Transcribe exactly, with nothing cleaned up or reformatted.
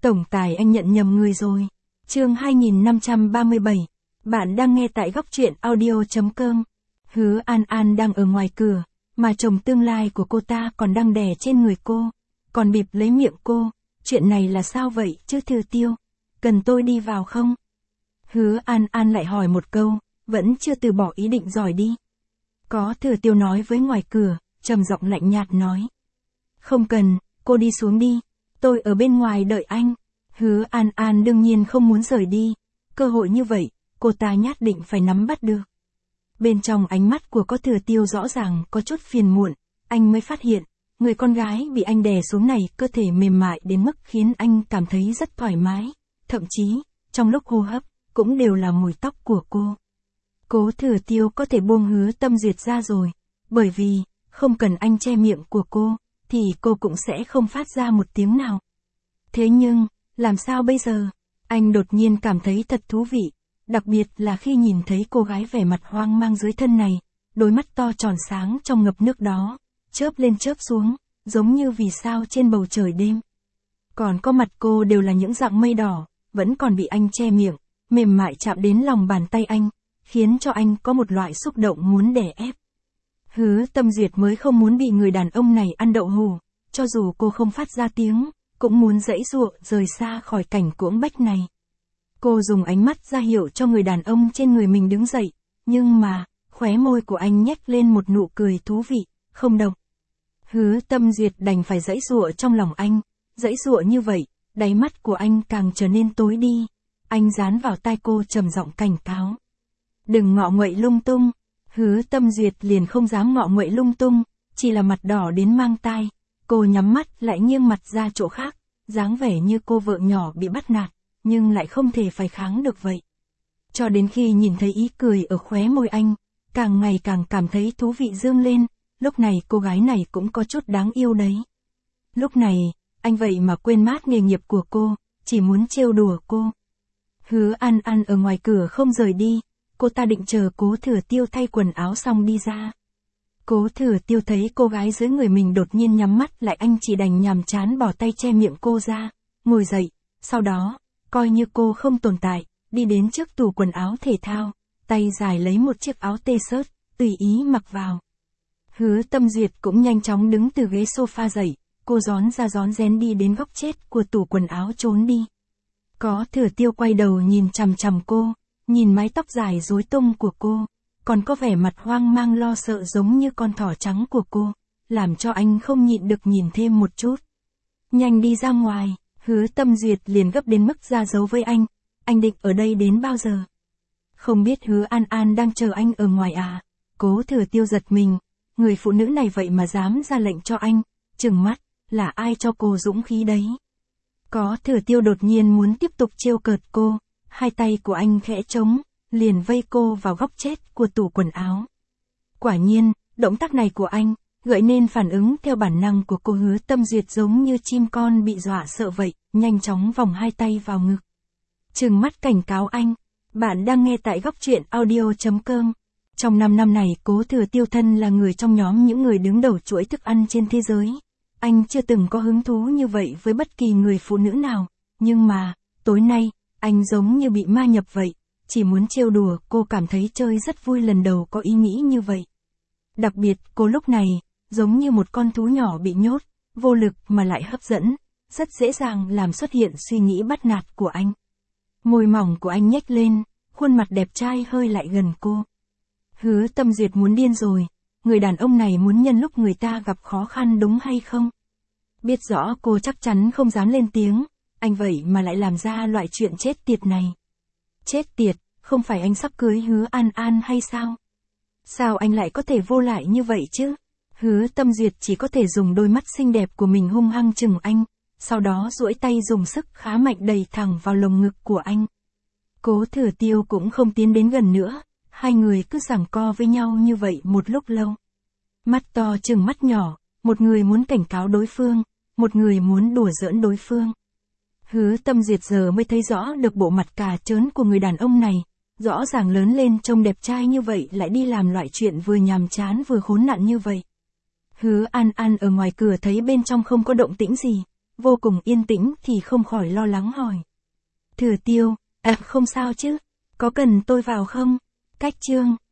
Tổng tài anh nhận nhầm người rồi. Chương hai nghìn năm trăm ba mươi bảy. Bạn đang nghe tại góc truyện audio chấm com. Hứa An An đang ở ngoài cửa, mà chồng tương lai của cô ta còn đang đè trên người cô, còn bịp lấy miệng cô. Chuyện này là sao vậy chứ Thừa Tiêu? Cần tôi đi vào không? Hứa An An lại hỏi một câu, vẫn chưa từ bỏ ý định giỏi đi. Có Thừa Tiêu nói với ngoài cửa, trầm giọng lạnh nhạt nói. Không cần, cô đi xuống đi, tôi ở bên ngoài đợi anh. Hứa An An đương nhiên không muốn rời đi, cơ hội như vậy, cô ta nhất định phải nắm bắt được. Bên trong ánh mắt của có Thừa Tiêu rõ ràng có chút phiền muộn, anh mới phát hiện, người con gái bị anh đè xuống này cơ thể mềm mại đến mức khiến anh cảm thấy rất thoải mái, thậm chí, trong lúc hô hấp, cũng đều là mùi tóc của cô. Cố Thừa Tiêu có thể buông Hứa Tâm Duyệt ra rồi, bởi vì, không cần anh che miệng của cô, thì cô cũng sẽ không phát ra một tiếng nào. Thế nhưng, làm sao bây giờ? Anh đột nhiên cảm thấy thật thú vị, đặc biệt là khi nhìn thấy cô gái vẻ mặt hoang mang dưới thân này, đôi mắt to tròn sáng trong ngập nước đó, chớp lên chớp xuống, giống như vì sao trên bầu trời đêm. Còn có mặt cô đều là những dạng mây đỏ, vẫn còn bị anh che miệng, mềm mại chạm đến lòng bàn tay anh, khiến cho anh có một loại xúc động muốn đè ép. Hứa Tâm Duyệt mới không muốn bị người đàn ông này ăn đậu hù, cho dù cô không phát ra tiếng, cũng muốn giãy giụa rời xa khỏi cảnh cưỡng bách này. Cô dùng ánh mắt ra hiệu cho người đàn ông trên người mình đứng dậy, nhưng mà, khóe môi của anh nhếch lên một nụ cười thú vị, không động. Hứa Tâm Duyệt đành phải giãy giụa trong lòng anh, giãy giụa như vậy, đáy mắt của anh càng trở nên tối đi. Anh dán vào tai cô trầm giọng cảnh cáo. Đừng ngọ nguậy lung tung. Hứa Tâm Duyệt liền không dám ngọ nguậy lung tung, chỉ là mặt đỏ đến mang tai. Cô nhắm mắt lại nghiêng mặt ra chỗ khác, dáng vẻ như cô vợ nhỏ bị bắt nạt, nhưng lại không thể phản kháng được vậy. Cho đến khi nhìn thấy ý cười ở khóe môi anh, càng ngày càng cảm thấy thú vị dương lên, lúc này cô gái này cũng có chút đáng yêu đấy. Lúc này, anh vậy mà quên mát nghề nghiệp của cô, chỉ muốn trêu đùa cô. Hứa An An ở ngoài cửa không rời đi, cô ta định chờ Cố Thừa Tiêu thay quần áo xong đi ra. Cố Thừa Tiêu thấy cô gái dưới người mình đột nhiên nhắm mắt lại, anh chỉ đành nhàm chán bỏ tay che miệng cô ra, ngồi dậy, sau đó, coi như cô không tồn tại, đi đến trước tủ quần áo thể thao, tay dài lấy một chiếc áo t-shirt, tùy ý mặc vào. Hứa Tâm Duyệt cũng nhanh chóng đứng từ ghế sofa dậy, cô rón ra rón rén đi đến góc chết của tủ quần áo trốn đi. Có Thừa Tiêu quay đầu nhìn chằm chằm cô, nhìn mái tóc dài rối tung của cô, còn có vẻ mặt hoang mang lo sợ giống như con thỏ trắng của cô, làm cho anh không nhịn được nhìn thêm một chút. Nhanh đi ra ngoài. Hứa Tâm Duyệt liền gấp đến mức ra dấu với anh, anh định ở đây đến bao giờ? Không biết Hứa An An đang chờ anh ở ngoài à? Cố Thừa Tiêu giật mình, người phụ nữ này vậy mà dám ra lệnh cho anh, trừng mắt, là ai cho cô dũng khí đấy? Có Thừa Tiêu đột nhiên muốn tiếp tục trêu cợt cô, hai tay của anh khẽ trống, liền vây cô vào góc chết của tủ quần áo. Quả nhiên, động tác này của anh, gợi nên phản ứng theo bản năng của cô Hứa Tâm Duyệt giống như chim con bị dọa sợ vậy, nhanh chóng vòng hai tay vào ngực. Trừng mắt cảnh cáo anh, bạn đang nghe tại góc truyện audio chấm com. Trong năm năm này Cố Thừa Tiêu thân là người trong nhóm những người đứng đầu chuỗi thức ăn trên thế giới. Anh chưa từng có hứng thú như vậy với bất kỳ người phụ nữ nào, nhưng mà, tối nay, anh giống như bị ma nhập vậy, chỉ muốn trêu đùa. Cô cảm thấy chơi rất vui lần đầu có ý nghĩ như vậy. Đặc biệt, cô lúc này, giống như một con thú nhỏ bị nhốt, vô lực mà lại hấp dẫn, rất dễ dàng làm xuất hiện suy nghĩ bắt nạt của anh. Môi mỏng của anh nhếch lên, khuôn mặt đẹp trai hơi lại gần cô. Hứa Tâm Duyệt muốn điên rồi, người đàn ông này muốn nhân lúc người ta gặp khó khăn đúng hay không? Biết rõ cô chắc chắn không dám lên tiếng, anh vậy mà lại làm ra loại chuyện chết tiệt này. Chết tiệt, không phải anh sắp cưới Hứa An An hay sao? Sao anh lại có thể vô lại như vậy chứ? Hứa Tâm Duyệt chỉ có thể dùng đôi mắt xinh đẹp của mình hung hăng chừng anh, sau đó duỗi tay dùng sức khá mạnh đẩy thẳng vào lồng ngực của anh. Cố Thừa Tiêu cũng không tiến đến gần nữa, hai người cứ giằng co với nhau như vậy một lúc lâu. Mắt to chừng mắt nhỏ, một người muốn cảnh cáo đối phương, một người muốn đùa giỡn đối phương. Hứa Tâm Duyệt giờ mới thấy rõ được bộ mặt cà trớn của người đàn ông này, rõ ràng lớn lên trông đẹp trai như vậy lại đi làm loại chuyện vừa nhàm chán vừa khốn nạn như vậy. Hứa An An ở ngoài cửa thấy bên trong không có động tĩnh gì, vô cùng yên tĩnh thì không khỏi lo lắng hỏi. Thừa Tiêu, à không sao chứ, có cần tôi vào không? Cách Trương,